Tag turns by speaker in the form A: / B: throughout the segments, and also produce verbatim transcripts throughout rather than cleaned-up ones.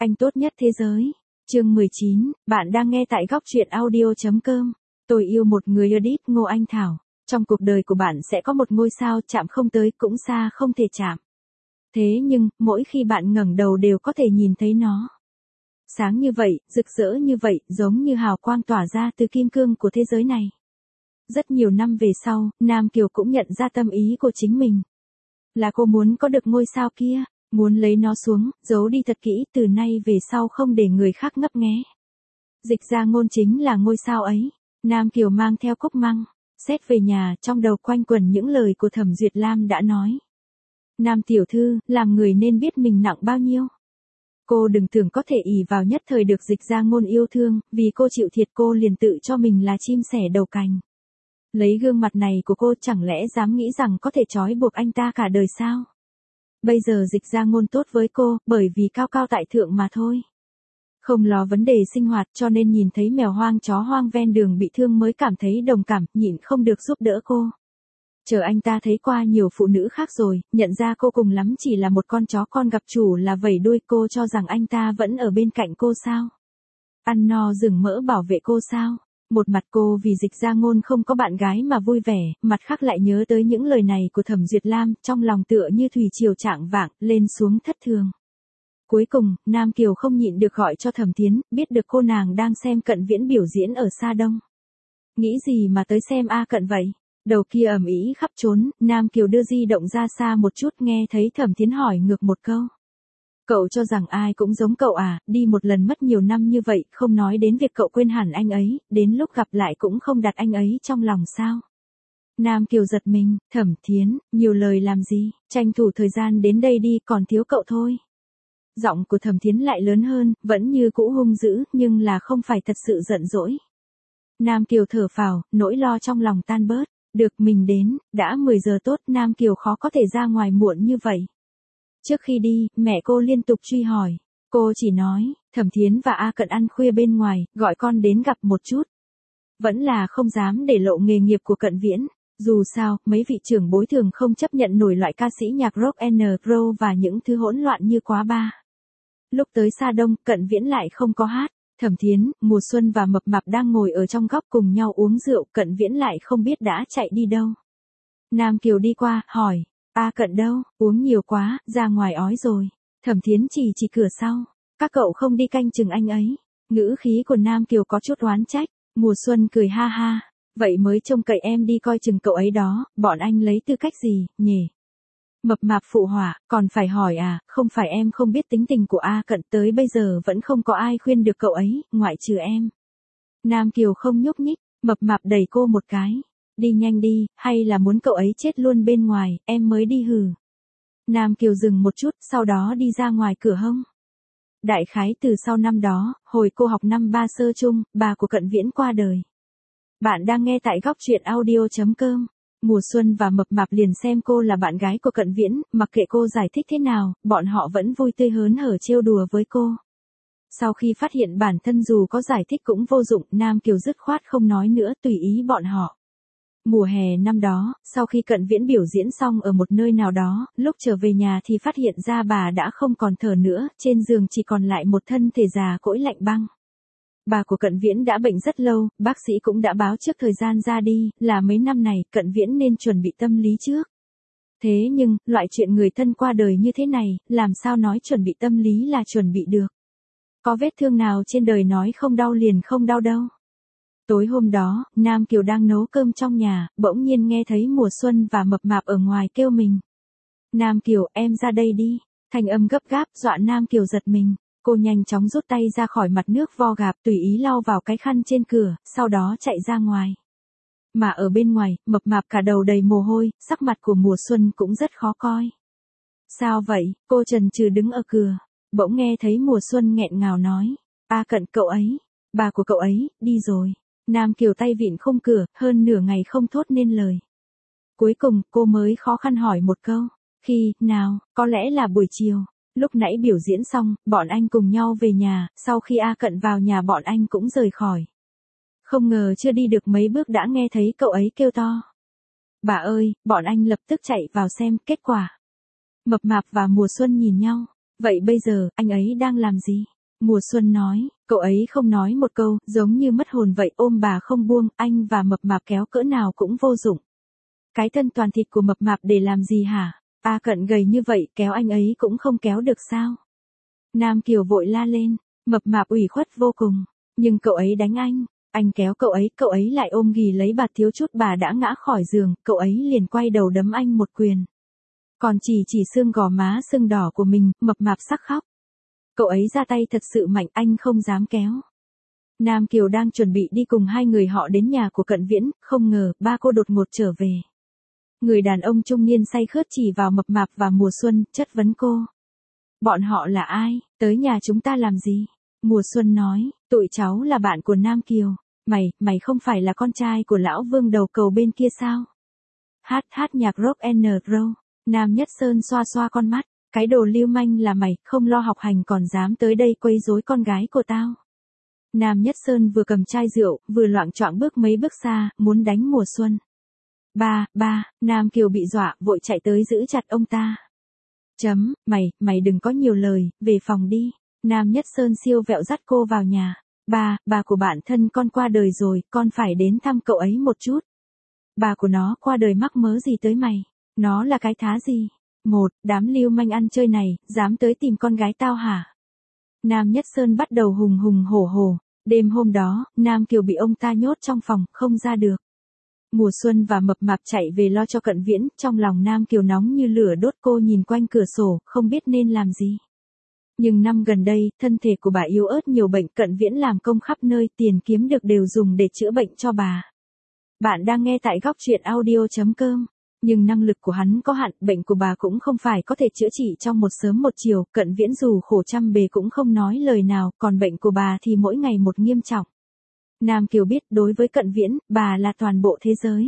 A: Anh tốt nhất thế giới. Chương mười chín, bạn đang nghe tại góc truyện audio chấm com. Tôi yêu một người edit Ngô Anh Thảo. Trong cuộc đời của bạn sẽ có một ngôi sao chạm không tới cũng xa không thể chạm. Thế nhưng, mỗi khi bạn ngẩng đầu đều có thể nhìn thấy nó. Sáng như vậy, rực rỡ như vậy, giống như hào quang tỏa ra từ kim cương của thế giới này. Rất nhiều năm về sau, Nam Kiều cũng nhận ra tâm ý của chính mình. Là cô muốn có được ngôi sao kia, muốn lấy nó xuống, giấu đi thật kỹ, từ nay về sau không để người khác ngấp nghé. Dịch Gia Ngôn chính là ngôi sao ấy. Nam Kiều mang theo cúc măng, xét về nhà, trong đầu quanh quẩn những lời của Thẩm Duyệt Lam đã nói. Nam tiểu thư, làm người nên biết mình nặng bao nhiêu. Cô đừng tưởng có thể ỷ vào nhất thời được Dịch Gia Ngôn yêu thương, vì cô chịu thiệt cô liền tự cho mình là chim sẻ đầu cành. Lấy gương mặt này của cô chẳng lẽ dám nghĩ rằng có thể trói buộc anh ta cả đời sao? Bây giờ Dịch Gia Ngôn tốt với cô, bởi vì cao cao tại thượng mà thôi. Không lo vấn đề sinh hoạt cho nên nhìn thấy mèo hoang chó hoang ven đường bị thương mới cảm thấy đồng cảm, nhịn không được giúp đỡ cô. Chờ anh ta thấy qua nhiều phụ nữ khác rồi, nhận ra cô cùng lắm chỉ là một con chó con gặp chủ là vẩy đuôi, cô cho rằng anh ta vẫn ở bên cạnh cô sao? Ăn no rừng mỡ bảo vệ cô sao? Một mặt cô vì Dịch Gia Ngôn không có bạn gái mà vui vẻ, mặt khác lại nhớ tới những lời này của Thẩm Duyệt Lam, trong lòng tựa như thủy triều trạng vạng, lên xuống thất thường. Cuối cùng, Nam Kiều không nhịn được gọi cho Thẩm Thiến, biết được cô nàng đang xem Cận Viễn biểu diễn ở Sa Đông. Nghĩ gì mà tới xem A Cận vậy? Đầu kia ầm ĩ khắp trốn, Nam Kiều đưa di động ra xa một chút, nghe thấy Thẩm Thiến hỏi ngược một câu. Cậu cho rằng ai cũng giống cậu à, đi một lần mất nhiều năm như vậy, không nói đến việc cậu quên hẳn anh ấy, đến lúc gặp lại cũng không đặt anh ấy trong lòng sao? Nam Kiều giật mình, Thẩm Thiến, nhiều lời làm gì, tranh thủ thời gian đến đây đi, còn thiếu cậu thôi. Giọng của Thẩm Thiến lại lớn hơn, vẫn như cũ hung dữ, nhưng là không phải thật sự giận dỗi. Nam Kiều thở phào, nỗi lo trong lòng tan bớt, được mình đến, đã mười giờ tốt, Nam Kiều khó có thể ra ngoài muộn như vậy. Trước khi đi, mẹ cô liên tục truy hỏi. Cô chỉ nói, Thẩm Thiến và A Cận ăn khuya bên ngoài, gọi con đến gặp một chút. Vẫn là không dám để lộ nghề nghiệp của Cận Viễn. Dù sao, mấy vị trưởng bối thường không chấp nhận nổi loại ca sĩ nhạc rock and roll và những thứ hỗn loạn như quá ba. Lúc tới Sa Đông, Cận Viễn lại không có hát. Thẩm Thiến, Mùa Xuân và Mập Mạp đang ngồi ở trong góc cùng nhau uống rượu, Cận Viễn lại không biết đã chạy đi đâu. Nam Kiều đi qua, hỏi. A Cận đâu, uống nhiều quá, ra ngoài ói rồi. Thẩm Thiến chỉ chỉ cửa sau. Các cậu không đi canh chừng anh ấy. Ngữ khí của Nam Kiều có chút oán trách. Mùa Xuân cười ha ha. Vậy mới trông cậy em đi coi chừng cậu ấy đó, bọn anh lấy tư cách gì, nhỉ? Mập Mạp phụ họa, còn phải hỏi à, không phải em không biết tính tình của A Cận, tới bây giờ vẫn không có ai khuyên được cậu ấy, ngoại trừ em. Nam Kiều không nhúc nhích, Mập Mạp đẩy cô một cái. Đi nhanh đi, hay là muốn cậu ấy chết luôn bên ngoài, em mới đi hừ. Nam Kiều dừng một chút, sau đó đi ra ngoài cửa hông. Đại khái từ sau năm đó, hồi cô học năm ba sơ chung, bà của Cận Viễn qua đời. Bạn đang nghe tại góc truyện audio chấm com. Mùa Xuân và Mập Mạp liền xem cô là bạn gái của Cận Viễn, mặc kệ cô giải thích thế nào, bọn họ vẫn vui tươi hớn hở trêu đùa với cô. Sau khi phát hiện bản thân dù có giải thích cũng vô dụng, Nam Kiều dứt khoát không nói nữa, tùy ý bọn họ. Mùa hè năm đó, sau khi Cận Viễn biểu diễn xong ở một nơi nào đó, lúc trở về nhà thì phát hiện ra bà đã không còn thở nữa, trên giường chỉ còn lại một thân thể già cỗi lạnh băng. Bà của Cận Viễn đã bệnh rất lâu, bác sĩ cũng đã báo trước thời gian ra đi, là mấy năm này, Cận Viễn nên chuẩn bị tâm lý trước. Thế nhưng, loại chuyện người thân qua đời như thế này, làm sao nói chuẩn bị tâm lý là chuẩn bị được. Có vết thương nào trên đời nói không đau liền không đau đâu. Tối hôm đó, Nam Kiều đang nấu cơm trong nhà, bỗng nhiên nghe thấy Mùa Xuân và Mập Mạp ở ngoài kêu mình. Nam Kiều, em ra đây đi. Thanh âm gấp gáp, dọa Nam Kiều giật mình. Cô nhanh chóng rút tay ra khỏi mặt nước vo gạp, tùy ý lau vào cái khăn trên cửa, sau đó chạy ra ngoài. Mà ở bên ngoài, Mập Mạp cả đầu đầy mồ hôi, sắc mặt của Mùa Xuân cũng rất khó coi. Sao vậy? Cô chần chừ đứng ở cửa. Bỗng nghe thấy Mùa Xuân nghẹn ngào nói. A Cận cậu ấy, bà của cậu ấy, đi rồi. Nam Kiều tay vịn khung cửa, hơn nửa ngày không thốt nên lời. Cuối cùng, cô mới khó khăn hỏi một câu. Khi, nào, có lẽ là buổi chiều. Lúc nãy biểu diễn xong, bọn anh cùng nhau về nhà, sau khi A Cận vào nhà bọn anh cũng rời khỏi. Không ngờ chưa đi được mấy bước đã nghe thấy cậu ấy kêu to. Bà ơi, bọn anh lập tức chạy vào xem, kết quả. Mập Mạp và Mùa Xuân nhìn nhau. Vậy bây giờ, anh ấy đang làm gì? Mùa xuân nói, cậu ấy không nói một câu, giống như mất hồn vậy, ôm bà không buông, anh và mập mạp kéo cỡ nào cũng vô dụng. Cái thân toàn thịt của mập mạp để làm gì hả? A Cận gầy như vậy, kéo anh ấy cũng không kéo được sao? Nam Kiều vội la lên, mập mạp ủy khuất vô cùng, nhưng cậu ấy đánh anh, anh kéo cậu ấy, cậu ấy lại ôm ghì lấy bà, thiếu chút bà đã ngã khỏi giường, cậu ấy liền quay đầu đấm anh một quyền. Còn chỉ chỉ xương gò má sưng đỏ của mình, mập mạp sắc khóc. Cậu ấy ra tay thật sự mạnh, anh không dám kéo. Nam Kiều đang chuẩn bị đi cùng hai người họ đến nhà của Cận Viễn, không ngờ ba cô đột ngột trở về. Người đàn ông trung niên say khướt chỉ vào mập mạp và Mùa Xuân, chất vấn cô. Bọn họ là ai, tới nhà chúng ta làm gì? Mùa Xuân nói, tụi cháu là bạn của Nam Kiều. Mày, mày không phải là con trai của lão Vương đầu cầu bên kia sao? Hát hát nhạc rock and roll. Nam Nhất Sơn xoa xoa con mắt. Cái đồ lưu manh là mày, không lo học hành còn dám tới đây quấy rối con gái của tao. Nam Nhất Sơn vừa cầm chai rượu, vừa loạng choạng bước mấy bước xa, muốn đánh Mùa Xuân. Ba, ba, Nam Kiều bị dọa, vội chạy tới giữ chặt ông ta. Chấm, mày, mày đừng có nhiều lời, về phòng đi. Nam Nhất Sơn siêu vẹo dắt cô vào nhà. Ba, bà của bạn thân con qua đời rồi, con phải đến thăm cậu ấy một chút. Bà của nó qua đời mắc mớ gì tới mày? Nó là cái thá gì? Một, đám lưu manh ăn chơi này, dám tới tìm con gái tao hả? Nam Nhất Sơn bắt đầu hùng hùng hổ hổ. Đêm hôm đó, Nam Kiều bị ông ta nhốt trong phòng, không ra được. Mùa Xuân và mập mạp chạy về lo cho Cận Viễn, trong lòng Nam Kiều nóng như lửa đốt, cô nhìn quanh cửa sổ, không biết nên làm gì. Nhưng năm gần đây, thân thể của bà yếu ớt nhiều bệnh, Cận Viễn làm công khắp nơi, tiền kiếm được đều dùng để chữa bệnh cho bà. Bạn đang nghe tại góc truyện audio chấm com. Nhưng năng lực của hắn có hạn, bệnh của bà cũng không phải có thể chữa trị trong một sớm một chiều, Cận Viễn dù khổ trăm bề cũng không nói lời nào, còn bệnh của bà thì mỗi ngày một nghiêm trọng. Nam Kiều biết đối với Cận Viễn, bà là toàn bộ thế giới.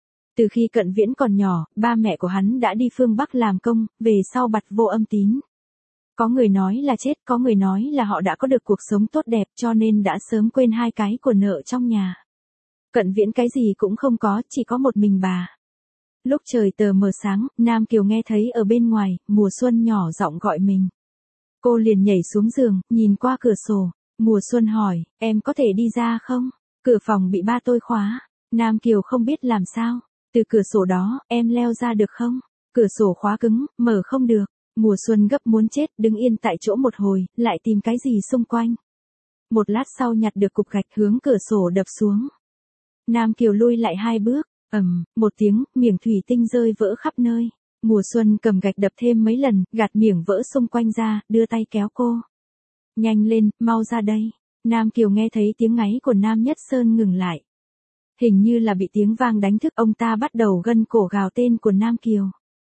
A: Từ khi Cận Viễn còn nhỏ, ba mẹ của hắn đã đi phương Bắc làm công, về sau bặt vô âm tín. Có người nói là chết, có người nói là họ đã có được cuộc sống tốt đẹp cho nên đã sớm quên hai cái của nợ trong nhà. Cận Viễn cái gì cũng không có, chỉ có một mình bà. Lúc trời tờ mờ sáng, Nam Kiều nghe thấy ở bên ngoài, Mùa Xuân nhỏ giọng gọi mình. Cô liền nhảy xuống giường, nhìn qua cửa sổ. Mùa Xuân hỏi, em có thể đi ra không? Cửa phòng bị ba tôi khóa. Nam Kiều không biết làm sao. Từ cửa sổ đó, em leo ra được không? Cửa sổ khóa cứng, mở không được. Mùa Xuân gấp muốn chết, đứng yên tại chỗ một hồi, lại tìm cái gì xung quanh. Một lát sau nhặt được cục gạch hướng cửa sổ đập xuống. Nam Kiều lui lại hai bước. Ầm, một tiếng, miệng thủy tinh rơi vỡ khắp nơi. Mùa Xuân cầm gạch đập thêm mấy lần, gạt miệng vỡ xung quanh ra, đưa tay kéo cô. Nhanh lên, mau ra đây. Nam Kiều nghe thấy tiếng ngáy của Nam Nhất Sơn ngừng lại. Hình như là bị tiếng vang đánh thức, ông ta bắt đầu gân cổ gào tên của Nam Kiều.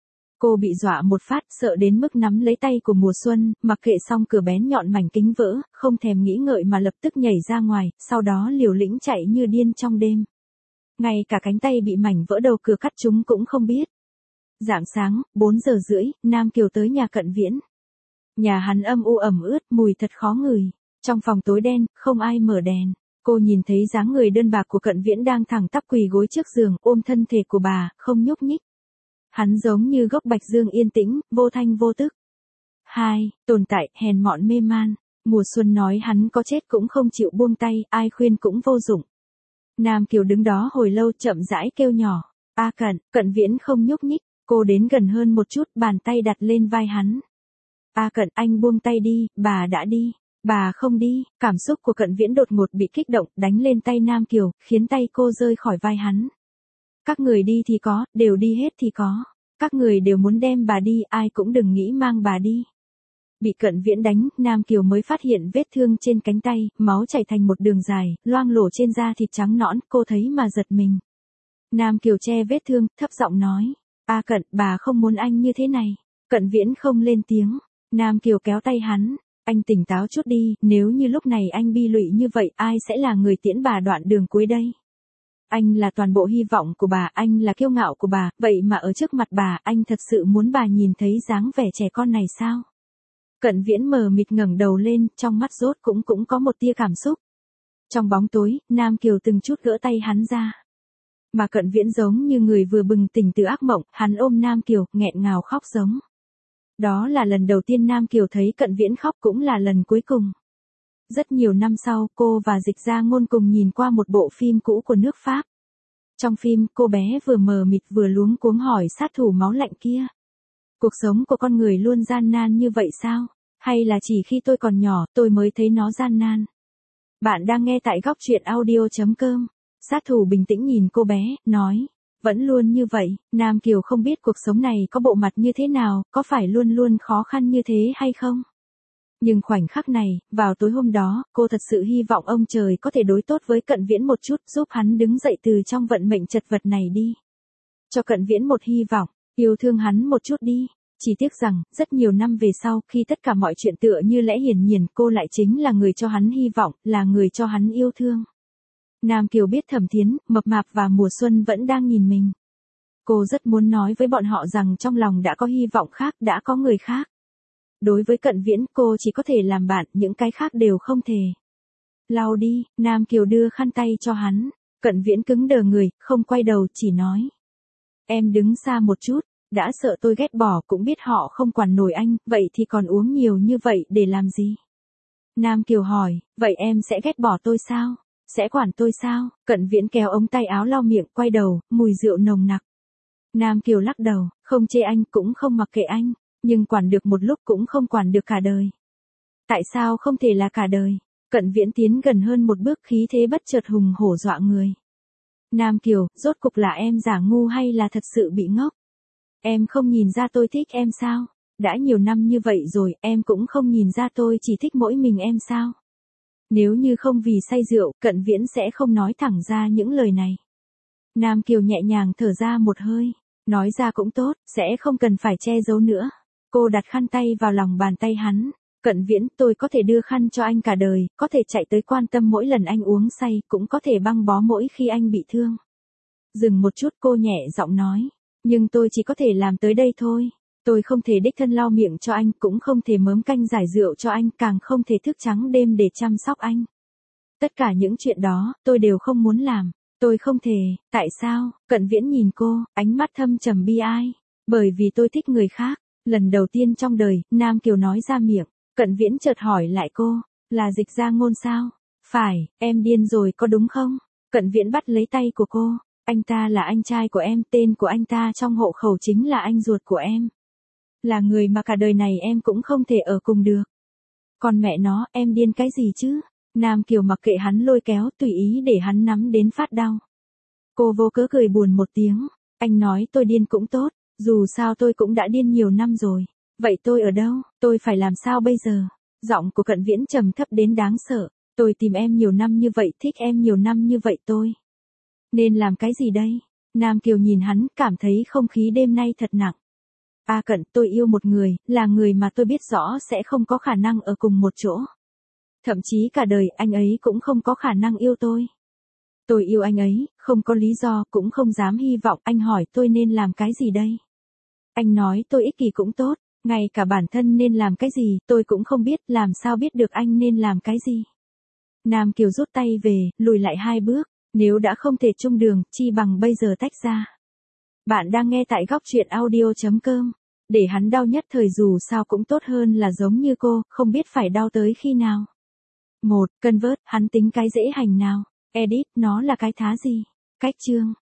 A: Cô bị dọa một phát, sợ đến mức nắm lấy tay của Mùa Xuân, mặc kệ xong cửa bén nhọn mảnh kính vỡ, không thèm nghĩ ngợi mà lập tức nhảy ra ngoài, sau đó liều lĩnh chạy như điên trong đêm. Ngay cả cánh tay bị mảnh vỡ đầu cửa cắt chúng cũng không biết. Rạng sáng, bốn giờ rưỡi, Nam Kiều tới nhà Cận Viễn. Nhà hắn âm u ẩm ướt, mùi thật khó ngửi. Trong phòng tối đen, không ai mở đèn. Cô nhìn thấy dáng người đơn bạc của Cận Viễn đang thẳng tắp quỳ gối trước giường, ôm thân thể của bà, không nhúc nhích. Hắn giống như gốc bạch dương yên tĩnh, vô thanh vô tức. Hai, tồn tại, hèn mọn mê man. Mùa Xuân nói hắn có chết cũng không chịu buông tay, ai khuyên cũng vô dụng. Nam Kiều đứng đó hồi lâu chậm rãi kêu nhỏ. A Cận, Cận Viễn không nhúc nhích. Cô đến gần hơn một chút, bàn tay đặt lên vai hắn. A Cận, anh buông tay đi, bà đã đi. Bà không đi. Cảm xúc của Cận Viễn đột ngột bị kích động, đánh lên tay Nam Kiều, khiến tay cô rơi khỏi vai hắn. Các người đi thì có, đều đi hết thì có. Các người đều muốn đem bà đi, ai cũng đừng nghĩ mang bà đi. Bị Cận Viễn đánh, Nam Kiều mới phát hiện vết thương trên cánh tay, máu chảy thành một đường dài, loang lổ trên da thịt trắng nõn, cô thấy mà giật mình. Nam Kiều che vết thương, thấp giọng nói. A Cận, bà không muốn anh như thế này. Cận Viễn không lên tiếng. Nam Kiều kéo tay hắn. Anh tỉnh táo chút đi, nếu như lúc này anh bi lụy như vậy, ai sẽ là người tiễn bà đoạn đường cuối đây? Anh là toàn bộ hy vọng của bà, anh là kiêu ngạo của bà, vậy mà ở trước mặt bà, anh thật sự muốn bà nhìn thấy dáng vẻ trẻ con này sao? Cận Viễn mờ mịt ngẩng đầu lên, trong mắt rốt cũng cũng có một tia cảm xúc. Trong bóng tối, Nam Kiều từng chút gỡ tay hắn ra. Mà Cận Viễn giống như người vừa bừng tỉnh từ ác mộng, hắn ôm Nam Kiều, nghẹn ngào khóc giống. Đó là lần đầu tiên Nam Kiều thấy Cận Viễn khóc, cũng là lần cuối cùng. Rất nhiều năm sau, cô và Dịch Gia Ngôn cùng nhìn qua một bộ phim cũ của nước Pháp. Trong phim, cô bé vừa mờ mịt vừa luống cuống hỏi sát thủ máu lạnh kia. Cuộc sống của con người luôn gian nan như vậy sao? Hay là chỉ khi tôi còn nhỏ, tôi mới thấy nó gian nan? Bạn đang nghe tại góc truyện audio.com. Sát thủ bình tĩnh nhìn cô bé, nói. Vẫn luôn như vậy, Nam Kiều không biết cuộc sống này có bộ mặt như thế nào, có phải luôn luôn khó khăn như thế hay không? Nhưng khoảnh khắc này, vào tối hôm đó, cô thật sự hy vọng ông trời có thể đối tốt với Cận Viễn một chút, giúp hắn đứng dậy từ trong vận mệnh chật vật này đi. Cho Cận Viễn một hy vọng, yêu thương hắn một chút đi. Chỉ tiếc rằng, rất nhiều năm về sau, khi tất cả mọi chuyện tựa như lẽ hiển nhiên, cô lại chính là người cho hắn hy vọng, là người cho hắn yêu thương. Nam Kiều biết Thẩm Thiến, Mập Mạp và Mùa Xuân vẫn đang nhìn mình. Cô rất muốn nói với bọn họ rằng trong lòng đã có hy vọng khác, đã có người khác. Đối với Cận Viễn, cô chỉ có thể làm bạn, những cái khác đều không thể. Lau đi, Nam Kiều đưa khăn tay cho hắn. Cận Viễn cứng đờ người, không quay đầu, chỉ nói. Em đứng xa một chút, đã sợ tôi ghét bỏ, cũng biết họ không quản nổi anh, vậy thì còn uống nhiều như vậy để làm gì? Nam Kiều hỏi, vậy em sẽ ghét bỏ tôi sao? Sẽ quản tôi sao? Cận Viễn kéo ống tay áo lau miệng, quay đầu, mùi rượu nồng nặc. Nam Kiều lắc đầu, không chê anh, cũng không mặc kệ anh, nhưng quản được một lúc cũng không quản được cả đời. Tại sao không thể là cả đời? Cận Viễn tiến gần hơn một bước, khí thế bất chợt hùng hổ dọa người. Nam Kiều, rốt cục là em giả ngu hay là thật sự bị ngốc? Em không nhìn ra tôi thích em sao? Đã nhiều năm như vậy rồi, em cũng không nhìn ra tôi chỉ thích mỗi mình em sao? Nếu như không vì say rượu, Cận Viễn sẽ không nói thẳng ra những lời này. Nam Kiều nhẹ nhàng thở ra một hơi, nói ra cũng tốt, sẽ không cần phải che giấu nữa. Cô đặt khăn tay vào lòng bàn tay hắn. Cận Viễn, tôi có thể đưa khăn cho anh cả đời, có thể chạy tới quan tâm mỗi lần anh uống say, cũng có thể băng bó mỗi khi anh bị thương. Dừng một chút, cô nhẹ giọng nói. Nhưng tôi chỉ có thể làm tới đây thôi. Tôi không thể đích thân lau miệng cho anh, cũng không thể mớm canh giải rượu cho anh, càng không thể thức trắng đêm để chăm sóc anh. Tất cả những chuyện đó, tôi đều không muốn làm. Tôi không thể. Tại sao? Cận Viễn nhìn cô, ánh mắt thâm trầm bi ai. Bởi vì tôi thích người khác. Lần đầu tiên trong đời, Nam Kiều nói ra miệng. Cận Viễn chợt hỏi lại cô, là Dịch Gia Ngôn sao? Phải, em điên rồi có đúng không? Cận Viễn bắt lấy tay của cô. Anh ta là anh trai của em, tên của anh ta trong hộ khẩu chính là anh ruột của em. Là người mà cả đời này em cũng không thể ở cùng được. Còn mẹ nó, em điên cái gì chứ? Nam Kiều mặc kệ hắn lôi kéo, tùy ý để hắn nắm đến phát đau. Cô vô cớ cười buồn một tiếng. Anh nói tôi điên cũng tốt, dù sao tôi cũng đã điên nhiều năm rồi. Vậy tôi ở đâu? Tôi phải làm sao bây giờ? Giọng của Cận Viễn trầm thấp đến đáng sợ. Tôi tìm em nhiều năm như vậy, thích em nhiều năm như vậy tôi. Nên làm cái gì đây? Nam Kiều nhìn hắn, cảm thấy không khí đêm nay thật nặng. A Cận, tôi yêu một người, là người mà tôi biết rõ sẽ không có khả năng ở cùng một chỗ. Thậm chí cả đời anh ấy cũng không có khả năng yêu tôi. Tôi yêu anh ấy, không có lý do, cũng không dám hy vọng. Anh hỏi tôi nên làm cái gì đây? Anh nói tôi ích kỷ cũng tốt, ngay cả bản thân nên làm cái gì, tôi cũng không biết, làm sao biết được anh nên làm cái gì. Nam Kiều rút tay về, lùi lại hai bước, nếu đã không thể chung đường, chi bằng bây giờ tách ra. Bạn đang nghe tại góc truyện audio.com, để hắn đau nhất thời dù sao cũng tốt hơn là giống như cô, không biết phải đau tới khi nào. một. Convert, hắn tính cái dễ hành nào? Edit, nó là cái thá gì? Cách chương.